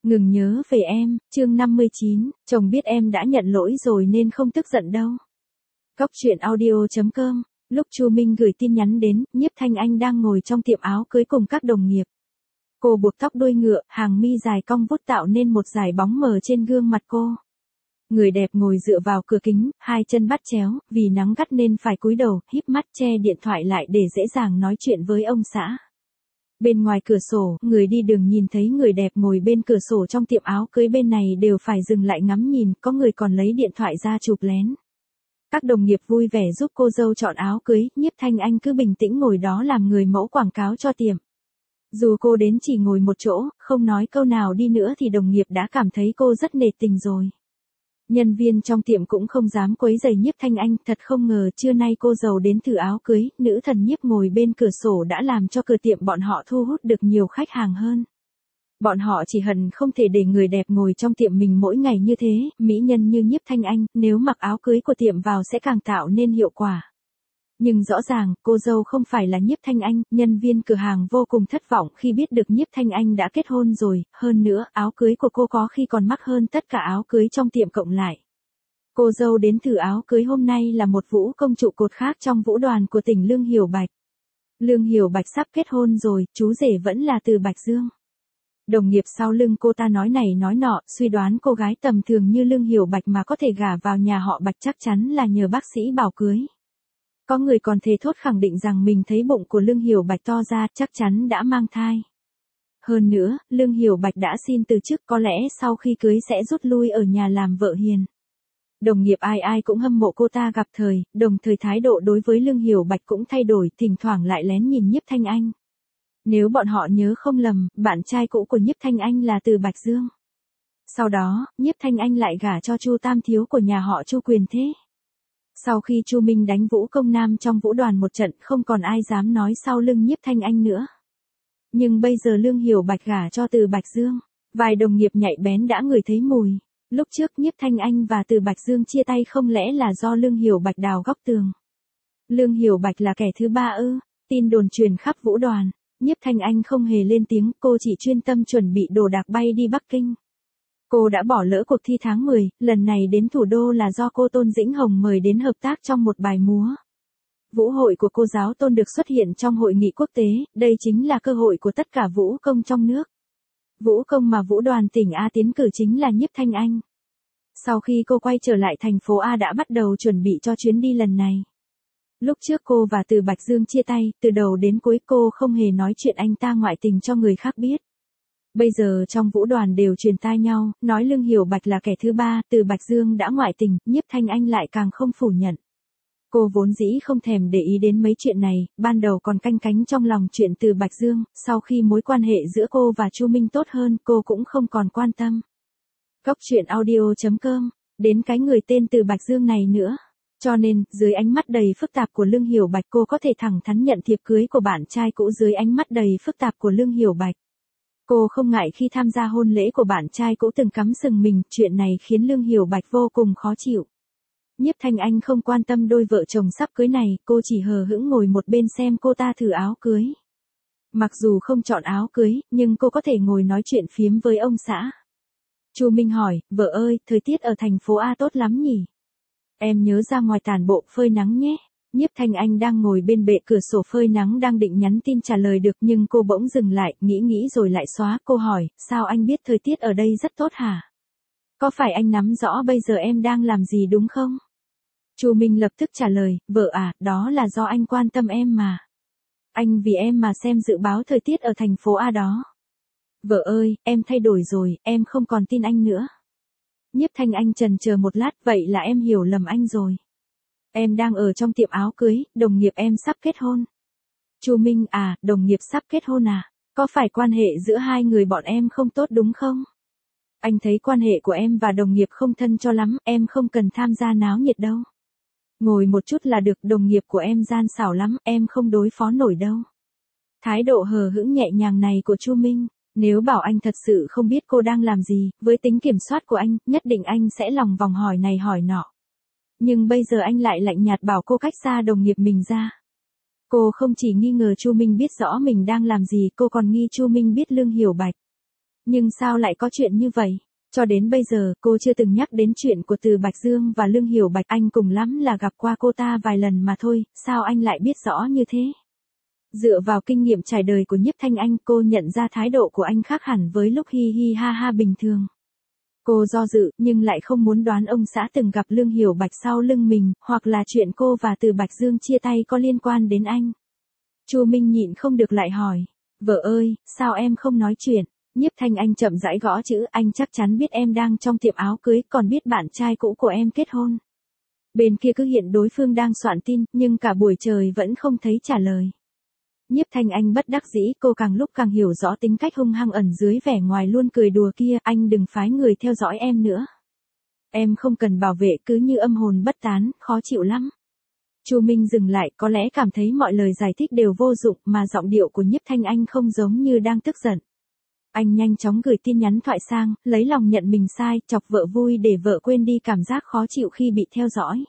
Ngừng nhớ về em, chương 59, chồng biết em đã nhận lỗi rồi nên không tức giận đâu. Cóc truyện audio.com, lúc Chu Minh gửi tin nhắn đến, Nhiếp Thanh Anh đang ngồi trong tiệm áo cưới cùng các đồng nghiệp. Cô buộc tóc đuôi ngựa, hàng mi dài cong vút tạo nên một dải bóng mờ trên gương mặt cô. Người đẹp ngồi dựa vào cửa kính, hai chân bắt chéo, vì nắng gắt nên phải cúi đầu, híp mắt che điện thoại lại để dễ dàng nói chuyện với ông xã. Bên ngoài cửa sổ, người đi đường nhìn thấy người đẹp ngồi bên cửa sổ trong tiệm áo cưới bên này đều phải dừng lại ngắm nhìn, có người còn lấy điện thoại ra chụp lén. Các đồng nghiệp vui vẻ giúp cô dâu chọn áo cưới, Nhiếp Thanh Anh cứ bình tĩnh ngồi đó làm người mẫu quảng cáo cho tiệm. Dù cô đến chỉ ngồi một chỗ, không nói câu nào đi nữa thì đồng nghiệp đã cảm thấy cô rất nể tình rồi. Nhân viên trong tiệm cũng không dám quấy rầy Nhiếp Thanh Anh, thật không ngờ trưa nay cô dâu đến thử áo cưới, nữ thần Nhiếp ngồi bên cửa sổ đã làm cho cửa tiệm bọn họ thu hút được nhiều khách hàng hơn. Bọn họ chỉ hận không thể để người đẹp ngồi trong tiệm mình mỗi ngày như thế, mỹ nhân như Nhiếp Thanh Anh, nếu mặc áo cưới của tiệm vào sẽ càng tạo nên hiệu quả. Nhưng rõ ràng, cô dâu không phải là Nhiếp Thanh Anh, nhân viên cửa hàng vô cùng thất vọng khi biết được Nhiếp Thanh Anh đã kết hôn rồi, hơn nữa, áo cưới của cô có khi còn mắc hơn tất cả áo cưới trong tiệm cộng lại. Cô dâu đến thử áo cưới hôm nay là một vũ công trụ cột khác trong vũ đoàn của tỉnh Lương Hiểu Bạch. Lương Hiểu Bạch sắp kết hôn rồi, chú rể vẫn là Từ Bạch Dương. Đồng nghiệp sau lưng cô ta nói này nói nọ, suy đoán cô gái tầm thường như Lương Hiểu Bạch mà có thể gả vào nhà họ Bạch chắc chắn là nhờ bác sĩ bảo cưới. Có người còn thề thốt khẳng định rằng mình thấy bụng của Lương Hiểu Bạch to ra, chắc chắn đã mang thai. Hơn nữa, Lương Hiểu Bạch đã xin từ chức, có lẽ sau khi cưới sẽ rút lui ở nhà làm vợ hiền. Đồng nghiệp ai ai cũng hâm mộ cô ta gặp thời, đồng thời thái độ đối với Lương Hiểu Bạch cũng thay đổi, thỉnh thoảng lại lén nhìn Nhiếp Thanh Anh. Nếu bọn họ nhớ không lầm, bạn trai cũ của Nhiếp Thanh Anh là Từ Bạch Dương. Sau đó, Nhiếp Thanh Anh lại gả cho Chu Tam Thiếu của nhà họ Chu Quyền Thế. Sau khi Chu Minh đánh Vũ Công Nam trong vũ đoàn một trận, không còn ai dám nói sau lưng Nhiếp Thanh Anh nữa. Nhưng bây giờ Lương Hiểu Bạch gả cho Từ Bạch Dương, vài đồng nghiệp nhạy bén đã ngửi thấy mùi. Lúc trước Nhiếp Thanh Anh và Từ Bạch Dương chia tay không lẽ là do Lương Hiểu Bạch đào góc tường. Lương Hiểu Bạch là kẻ thứ ba ư? Tin đồn truyền khắp vũ đoàn. Nhiếp Thanh Anh không hề lên tiếng, cô chỉ chuyên tâm chuẩn bị đồ đạc bay đi Bắc Kinh. Cô đã bỏ lỡ cuộc thi tháng 10, lần này đến thủ đô là do cô Tôn Dĩnh Hồng mời đến hợp tác trong một bài múa. Vũ hội của cô giáo Tôn được xuất hiện trong hội nghị quốc tế, đây chính là cơ hội của tất cả vũ công trong nước. Vũ công mà vũ đoàn tỉnh A tiến cử chính là Nhiếp Thanh Anh. Sau khi cô quay trở lại thành phố A đã bắt đầu chuẩn bị cho chuyến đi lần này. Lúc trước cô và Từ Bạch Dương chia tay, từ đầu đến cuối cô không hề nói chuyện anh ta ngoại tình cho người khác biết. Bây giờ trong vũ đoàn đều truyền tai nhau, nói Lương Hiểu Bạch là kẻ thứ ba, Từ Bạch Dương đã ngoại tình, Nhiếp Thanh Anh lại càng không phủ nhận. Cô vốn dĩ không thèm để ý đến mấy chuyện này, ban đầu còn canh cánh trong lòng chuyện Từ Bạch Dương, sau khi mối quan hệ giữa cô và Chu Minh tốt hơn, cô cũng không còn quan tâm. Cóc truyện audio.com, đến cái người tên Từ Bạch Dương này nữa. Cho nên, dưới ánh mắt đầy phức tạp của Lương Hiểu Bạch cô có thể thẳng thắn nhận thiệp cưới của bạn trai cũ dưới ánh mắt đầy phức tạp của Lương Hiểu Bạch. Cô không ngại khi tham gia hôn lễ của bạn trai cũ từng cắm sừng mình, chuyện này khiến Lương Hiểu Bạch vô cùng khó chịu. Nhiếp Thanh Anh không quan tâm đôi vợ chồng sắp cưới này, cô chỉ hờ hững ngồi một bên xem cô ta thử áo cưới. Mặc dù không chọn áo cưới, nhưng cô có thể ngồi nói chuyện phiếm với ông xã. Chu Minh hỏi, vợ ơi, thời tiết ở thành phố A tốt lắm nhỉ? Em nhớ ra ngoài tản bộ phơi nắng nhé. Nhiếp Thanh Anh đang ngồi bên bệ cửa sổ phơi nắng đang định nhắn tin trả lời được nhưng cô bỗng dừng lại, nghĩ rồi lại xóa. Cô hỏi, sao anh biết thời tiết ở đây rất tốt hả? Có phải anh nắm rõ bây giờ em đang làm gì đúng không? Chu Minh lập tức trả lời, vợ à, đó là do anh quan tâm em mà. Anh vì em mà xem dự báo thời tiết ở thành phố A đó. Vợ ơi, em thay đổi rồi, em không còn tin anh nữa. Nhiếp Thanh Anh chần chờ một lát, vậy là em hiểu lầm anh rồi. Em đang ở trong tiệm áo cưới, đồng nghiệp em sắp kết hôn. Chu Minh à, đồng nghiệp sắp kết hôn à? Có phải quan hệ giữa hai người bọn em không tốt đúng không? Anh thấy quan hệ của em và đồng nghiệp không thân cho lắm, em không cần tham gia náo nhiệt đâu. Ngồi một chút là được, đồng nghiệp của em gian xảo lắm, em không đối phó nổi đâu. Thái độ hờ hững nhẹ nhàng này của Chu Minh. Nếu bảo anh thật sự không biết cô đang làm gì, với tính kiểm soát của anh, nhất định anh sẽ lòng vòng hỏi này hỏi nọ. Nhưng bây giờ anh lại lạnh nhạt bảo cô cách xa đồng nghiệp mình ra. Cô không chỉ nghi ngờ Chu Minh biết rõ mình đang làm gì, cô còn nghi Chu Minh biết Lương Hiểu Bạch. Nhưng sao lại có chuyện như vậy? Cho đến bây giờ, cô chưa từng nhắc đến chuyện của Từ Bạch Dương và Lương Hiểu Bạch, anh cùng lắm là gặp qua cô ta vài lần mà thôi, sao anh lại biết rõ như thế? Dựa vào kinh nghiệm trải đời của Nhiếp Thanh Anh, cô nhận ra thái độ của anh khác hẳn với lúc hi hi ha ha bình thường. Cô do dự, nhưng lại không muốn đoán ông xã từng gặp Lương Hiểu Bạch sau lưng mình, hoặc là chuyện cô và Từ Bạch Dương chia tay có liên quan đến anh. Chu Minh nhịn không được lại hỏi, vợ ơi, sao em không nói chuyện? Nhiếp Thanh Anh chậm rãi gõ chữ, anh chắc chắn biết em đang trong tiệm áo cưới, còn biết bạn trai cũ của em kết hôn. Bên kia cứ hiện đối phương đang soạn tin, nhưng cả buổi trời vẫn không thấy trả lời. Nhiếp Thanh Anh bất đắc dĩ, cô càng lúc càng hiểu rõ tính cách hung hăng ẩn dưới vẻ ngoài luôn cười đùa kia, anh đừng phái người theo dõi em nữa. Em không cần bảo vệ, cứ như âm hồn bất tán, khó chịu lắm. Chu Minh dừng lại, có lẽ cảm thấy mọi lời giải thích đều vô dụng, mà giọng điệu của Nhiếp Thanh Anh không giống như đang tức giận. Anh nhanh chóng gửi tin nhắn thoại sang, lấy lòng nhận mình sai, chọc vợ vui để vợ quên đi cảm giác khó chịu khi bị theo dõi.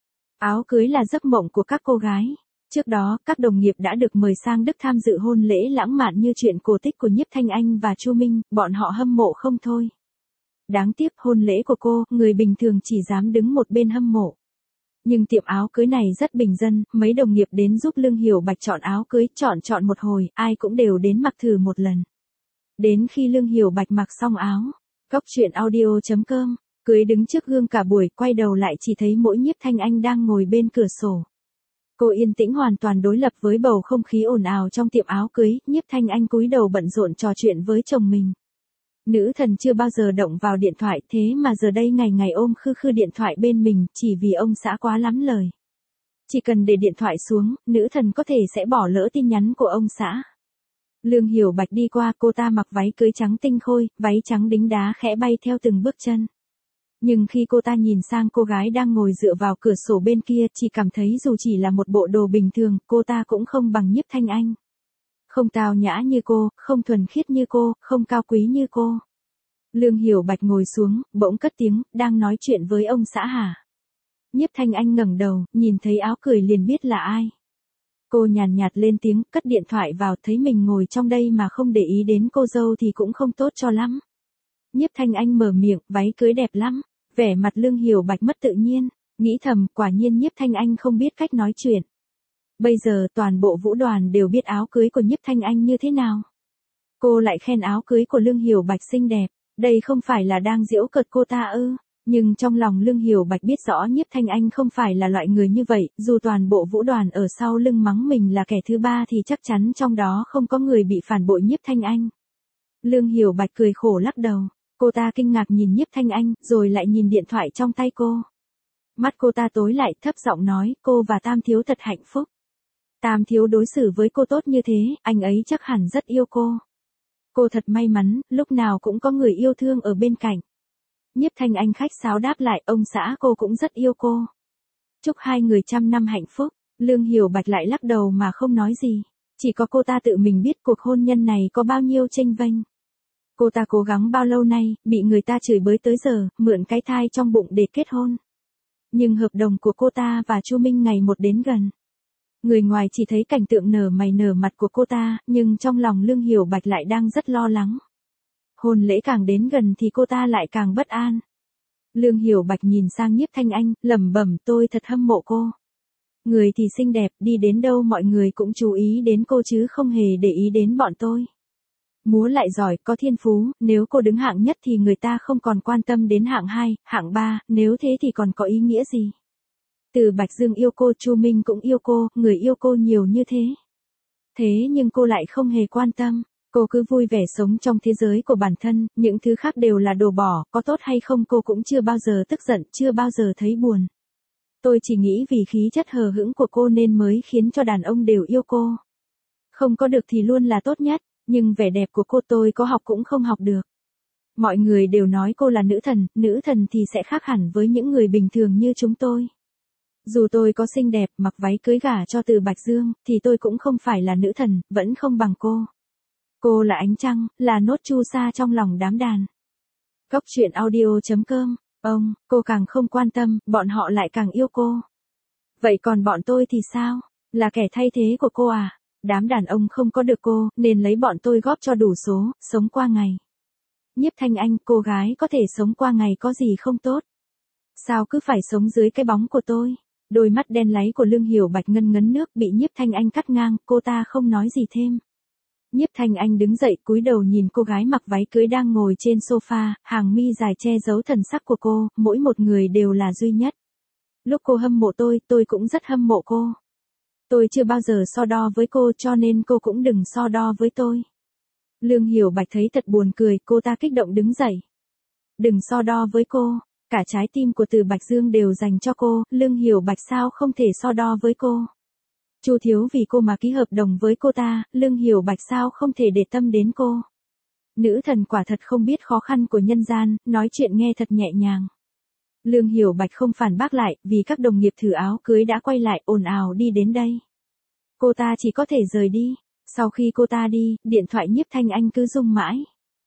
Áo cưới là giấc mộng của các cô gái. Trước đó, các đồng nghiệp đã được mời sang Đức tham dự hôn lễ lãng mạn như chuyện cổ tích của Nhiếp Thanh Anh và Chu Minh, bọn họ hâm mộ không thôi. Đáng tiếc hôn lễ của cô, người bình thường chỉ dám đứng một bên hâm mộ. Nhưng tiệm áo cưới này rất bình dân, mấy đồng nghiệp đến giúp Lương Hiểu Bạch chọn áo cưới, chọn một hồi, ai cũng đều đến mặc thử một lần. Đến khi Lương Hiểu Bạch mặc xong áo, Góc Chuyện Audio.com, cưới đứng trước gương cả buổi, quay đầu lại chỉ thấy mỗi Nhiếp Thanh Anh đang ngồi bên cửa sổ. Cô yên tĩnh hoàn toàn đối lập với bầu không khí ồn ào trong tiệm áo cưới, Nhiếp Thanh Anh cúi đầu bận rộn trò chuyện với chồng mình. Nữ thần chưa bao giờ động vào điện thoại, thế mà giờ đây ngày ngày ôm khư khư điện thoại bên mình, chỉ vì ông xã quá lắm lời. Chỉ cần để điện thoại xuống, nữ thần có thể sẽ bỏ lỡ tin nhắn của ông xã. Lương Hiểu Bạch đi qua, cô ta mặc váy cưới trắng tinh khôi, váy trắng đính đá khẽ bay theo từng bước chân. Nhưng khi cô ta nhìn sang cô gái đang ngồi dựa vào cửa sổ bên kia, chỉ cảm thấy dù chỉ là một bộ đồ bình thường, cô ta cũng không bằng Nhiếp Thanh Anh. Không tao nhã như cô, không thuần khiết như cô, không cao quý như cô. Lương Hiểu Bạch ngồi xuống, bỗng cất tiếng, đang nói chuyện với ông xã hả? Nhiếp Thanh Anh ngẩng đầu, nhìn thấy áo cười liền biết là ai. Cô nhàn nhạt lên tiếng, cất điện thoại vào, thấy mình ngồi trong đây mà không để ý đến cô dâu thì cũng không tốt cho lắm. Nhiếp Thanh Anh mở miệng, váy cưới đẹp lắm. Vẻ mặt Lương Hiểu Bạch mất tự nhiên, nghĩ thầm, quả nhiên Nhiếp Thanh Anh không biết cách nói chuyện. Bây giờ toàn bộ vũ đoàn đều biết áo cưới của Nhiếp Thanh Anh như thế nào. Cô lại khen áo cưới của Lương Hiểu Bạch xinh đẹp, đây không phải là đang giễu cợt cô ta ư? Nhưng trong lòng Lương Hiểu Bạch biết rõ Nhiếp Thanh Anh không phải là loại người như vậy, dù toàn bộ vũ đoàn ở sau lưng mắng mình là kẻ thứ ba thì chắc chắn trong đó không có người bị phản bội Nhiếp Thanh Anh. Lương Hiểu Bạch cười khổ lắc đầu, cô ta kinh ngạc nhìn Nhiếp Thanh Anh, rồi lại nhìn điện thoại trong tay cô. Mắt cô ta tối lại, thấp giọng nói, cô và Tam Thiếu thật hạnh phúc. Tam Thiếu đối xử với cô tốt như thế, anh ấy chắc hẳn rất yêu cô. Cô thật may mắn, lúc nào cũng có người yêu thương ở bên cạnh. Nhiếp Thanh Anh khách sáo đáp lại, ông xã cô cũng rất yêu cô. Chúc hai người trăm năm hạnh phúc. Lương Hiểu Bạch lại lắc đầu mà không nói gì. Chỉ có cô ta tự mình biết cuộc hôn nhân này có bao nhiêu chênh vênh. Cô ta cố gắng bao lâu nay, bị người ta chửi bới tới giờ, mượn cái thai trong bụng để kết hôn. Nhưng hợp đồng của cô ta và Chu Minh ngày một đến gần. Người ngoài chỉ thấy cảnh tượng nở mày nở mặt của cô ta, nhưng trong lòng Lương Hiểu Bạch lại đang rất lo lắng. Hôn lễ càng đến gần thì cô ta lại càng bất an. Lương Hiểu Bạch nhìn sang Nhiếp Thanh Anh, lẩm bẩm, tôi thật hâm mộ cô. Người thì xinh đẹp, đi đến đâu mọi người cũng chú ý đến cô chứ không hề để ý đến bọn tôi. Múa lại giỏi, có thiên phú, nếu cô đứng hạng nhất thì người ta không còn quan tâm đến hạng 2, hạng 3, nếu thế thì còn có ý nghĩa gì? Từ Bạch Dương yêu cô, Chu Minh cũng yêu cô, người yêu cô nhiều như thế. Thế nhưng cô lại không hề quan tâm, cô cứ vui vẻ sống trong thế giới của bản thân, những thứ khác đều là đồ bỏ, có tốt hay không cô cũng chưa bao giờ tức giận, chưa bao giờ thấy buồn. Tôi chỉ nghĩ vì khí chất hờ hững của cô nên mới khiến cho đàn ông đều yêu cô. Không có được thì luôn là tốt nhất, nhưng vẻ đẹp của cô tôi có học cũng không học được. Mọi người đều nói cô là nữ thần thì sẽ khác hẳn với những người bình thường như chúng tôi. Dù tôi có xinh đẹp, mặc váy cưới gả cho Từ Bạch Dương, thì tôi cũng không phải là nữ thần, vẫn không bằng cô. Cô là ánh trăng, là nốt chu sa trong lòng đám đàn. Góc Chuyện Audio.com, cô càng không quan tâm, bọn họ lại càng yêu cô. Vậy còn bọn tôi thì sao? Là kẻ thay thế của cô à? Đám đàn ông không có được cô, nên lấy bọn tôi góp cho đủ số, sống qua ngày. Nhiếp Thanh Anh, cô gái có thể sống qua ngày có gì không tốt? Sao cứ phải sống dưới cái bóng của tôi? Đôi mắt đen láy của Lương Hiểu Bạch ngân ngấn nước bị Nhiếp Thanh Anh cắt ngang, cô ta không nói gì thêm. Nhiếp Thanh Anh đứng dậy cúi đầu nhìn cô gái mặc váy cưới đang ngồi trên sofa, hàng mi dài che giấu thần sắc của cô, mỗi một người đều là duy nhất. Lúc cô hâm mộ tôi cũng rất hâm mộ cô. Tôi chưa bao giờ so đo với cô cho nên cô cũng đừng so đo với tôi. Lương Hiểu Bạch thấy thật buồn cười, cô ta kích động đứng dậy. Đừng so đo với cô, cả trái tim của Từ Bạch Dương đều dành cho cô, Lương Hiểu Bạch sao không thể so đo với cô. Chu Thiếu vì cô mà ký hợp đồng với cô ta, Lương Hiểu Bạch sao không thể để tâm đến cô. Nữ thần quả thật không biết khó khăn của nhân gian, nói chuyện nghe thật nhẹ nhàng. Lương Hiểu Bạch không phản bác lại, vì các đồng nghiệp thử áo cưới đã quay lại ồn ào đi đến đây. Cô ta chỉ có thể rời đi. Sau khi cô ta đi, điện thoại Nhiếp Thanh Anh cứ rung mãi.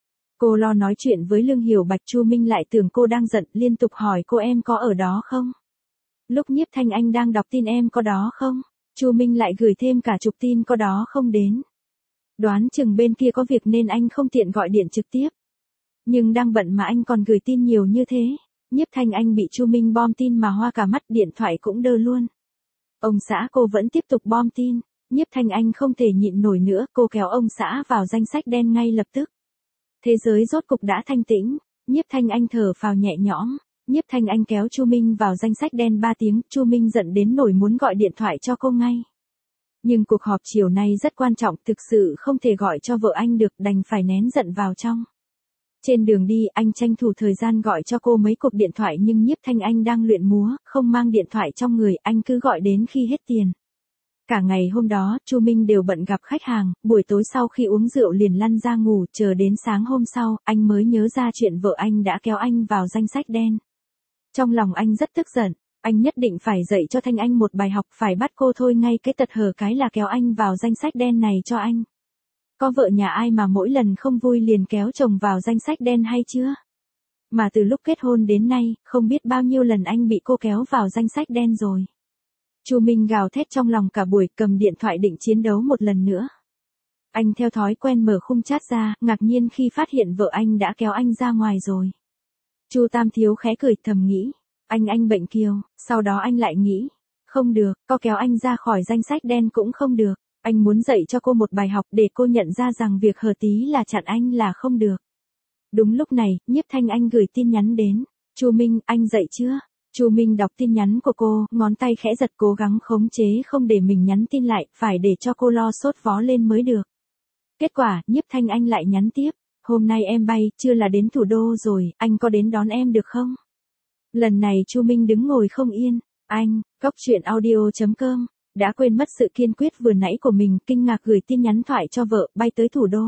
Cô lo nói chuyện với Lương Hiểu Bạch, Chu Minh lại tưởng cô đang giận, liên tục hỏi cô em có ở đó không? Lúc Nhiếp Thanh Anh đang đọc tin em có đó không? Chu Minh lại gửi thêm cả chục tin có đó không đến. Đoán chừng bên kia có việc nên anh không tiện gọi điện trực tiếp. Nhưng đang bận mà anh còn gửi tin nhiều như thế. Nhiếp Thanh Anh bị Chu Minh bom tin mà hoa cả mắt, điện thoại cũng đơ luôn. Ông xã cô vẫn tiếp tục bom tin. Nhiếp Thanh Anh không thể nhịn nổi nữa, cô kéo ông xã vào danh sách đen ngay lập tức. Thế giới rốt cục đã thanh tĩnh, Nhiếp Thanh Anh thở phào nhẹ nhõm. Nhiếp Thanh Anh kéo Chu Minh vào danh sách đen 3 tiếng, Chu Minh giận đến nổi muốn gọi điện thoại cho cô ngay. Nhưng cuộc họp chiều nay rất quan trọng, thực sự không thể gọi cho vợ anh được, đành phải nén giận vào trong. Trên đường đi, anh tranh thủ thời gian gọi cho cô mấy cuộc điện thoại nhưng Nhiếp Thanh Anh đang luyện múa, không mang điện thoại trong người, anh cứ gọi đến khi hết tiền. Cả ngày hôm đó, Chu Minh đều bận gặp khách hàng, buổi tối sau khi uống rượu liền lăn ra ngủ, chờ đến sáng hôm sau, anh mới nhớ ra chuyện vợ anh đã kéo anh vào danh sách đen. Trong lòng anh rất tức giận, anh nhất định phải dạy cho Thanh Anh một bài học, phải bắt cô thôi ngay cái tật hở cái là kéo anh vào danh sách đen này cho anh. Có vợ nhà ai mà mỗi lần không vui liền kéo chồng vào danh sách đen hay chưa? Mà từ lúc kết hôn đến nay, không biết bao nhiêu lần anh bị cô kéo vào danh sách đen rồi. Chu Minh gào thét trong lòng cả buổi, cầm điện thoại định chiến đấu một lần nữa. Anh theo thói quen mở khung chat ra, ngạc nhiên khi phát hiện vợ anh đã kéo anh ra ngoài rồi. Chu Tam Thiếu khẽ cười thầm nghĩ, anh bệnh kiều, sau đó anh lại nghĩ, không được, có kéo anh ra khỏi danh sách đen cũng không được, anh muốn dạy cho cô một bài học để cô nhận ra rằng việc hờ tí là chặn anh là không được. Đúng lúc này, Nhiếp Thanh Anh gửi tin nhắn đến, Chu Minh, anh dậy chưa? Chu Minh đọc tin nhắn của cô, ngón tay khẽ giật cố gắng khống chế không để mình nhắn tin lại, phải để cho cô lo sốt vó lên mới được. Kết quả, Nhiếp Thanh Anh lại nhắn tiếp, hôm nay em bay, chưa là đến thủ đô rồi, anh có đến đón em được không? Lần này Chu Minh đứng ngồi không yên, anh, Cóc Truyện Audio.com, đã quên mất sự kiên quyết vừa nãy của mình, kinh ngạc gửi tin nhắn thoại cho vợ, bay tới thủ đô.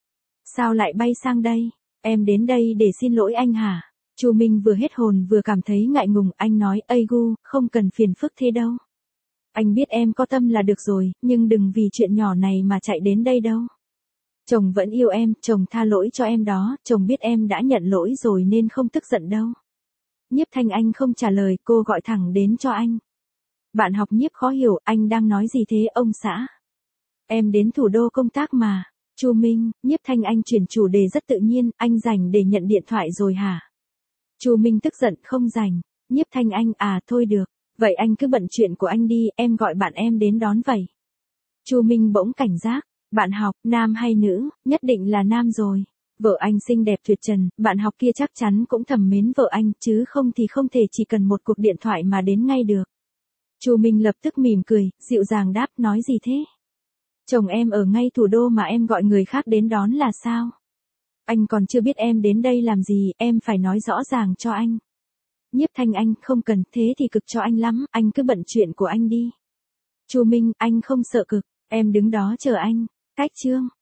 Sao lại bay sang đây? Em đến đây để xin lỗi anh hả? Chu Minh vừa hết hồn vừa cảm thấy ngại ngùng, anh nói, ây gu, không cần phiền phức thế đâu. Anh biết em có tâm là được rồi, nhưng đừng vì chuyện nhỏ này mà chạy đến đây đâu. Chồng vẫn yêu em, chồng tha lỗi cho em đó, chồng biết em đã nhận lỗi rồi nên không tức giận đâu. Nhiếp Thanh Anh không trả lời, cô gọi thẳng đến cho anh. Bạn học Nhiếp khó hiểu, anh đang nói gì thế ông xã? Em đến thủ đô công tác mà. Chu Minh, Nhiếp Thanh Anh chuyển chủ đề rất tự nhiên, anh rảnh để nhận điện thoại rồi hả? Chu Minh tức giận, không rảnh. Nhiếp Thanh Anh, à thôi được, vậy anh cứ bận chuyện của anh đi, em gọi bạn em đến đón vậy. Chu Minh bỗng cảnh giác, bạn học, nam hay nữ, nhất định là nam rồi. Vợ anh xinh đẹp tuyệt trần, bạn học kia chắc chắn cũng thầm mến vợ anh, chứ không thì không thể chỉ cần một cuộc điện thoại mà đến ngay được. Chu Minh lập tức mỉm cười, dịu dàng đáp, nói gì thế? Chồng em ở ngay thủ đô mà em gọi người khác đến đón là sao? Anh còn chưa biết em đến đây làm gì, em phải nói rõ ràng cho anh. Nhiếp Thanh Anh, không cần, thế thì cực cho anh lắm, anh cứ bận chuyện của anh đi. Chu Minh, anh không sợ cực, em đứng đó chờ anh. Cách chương.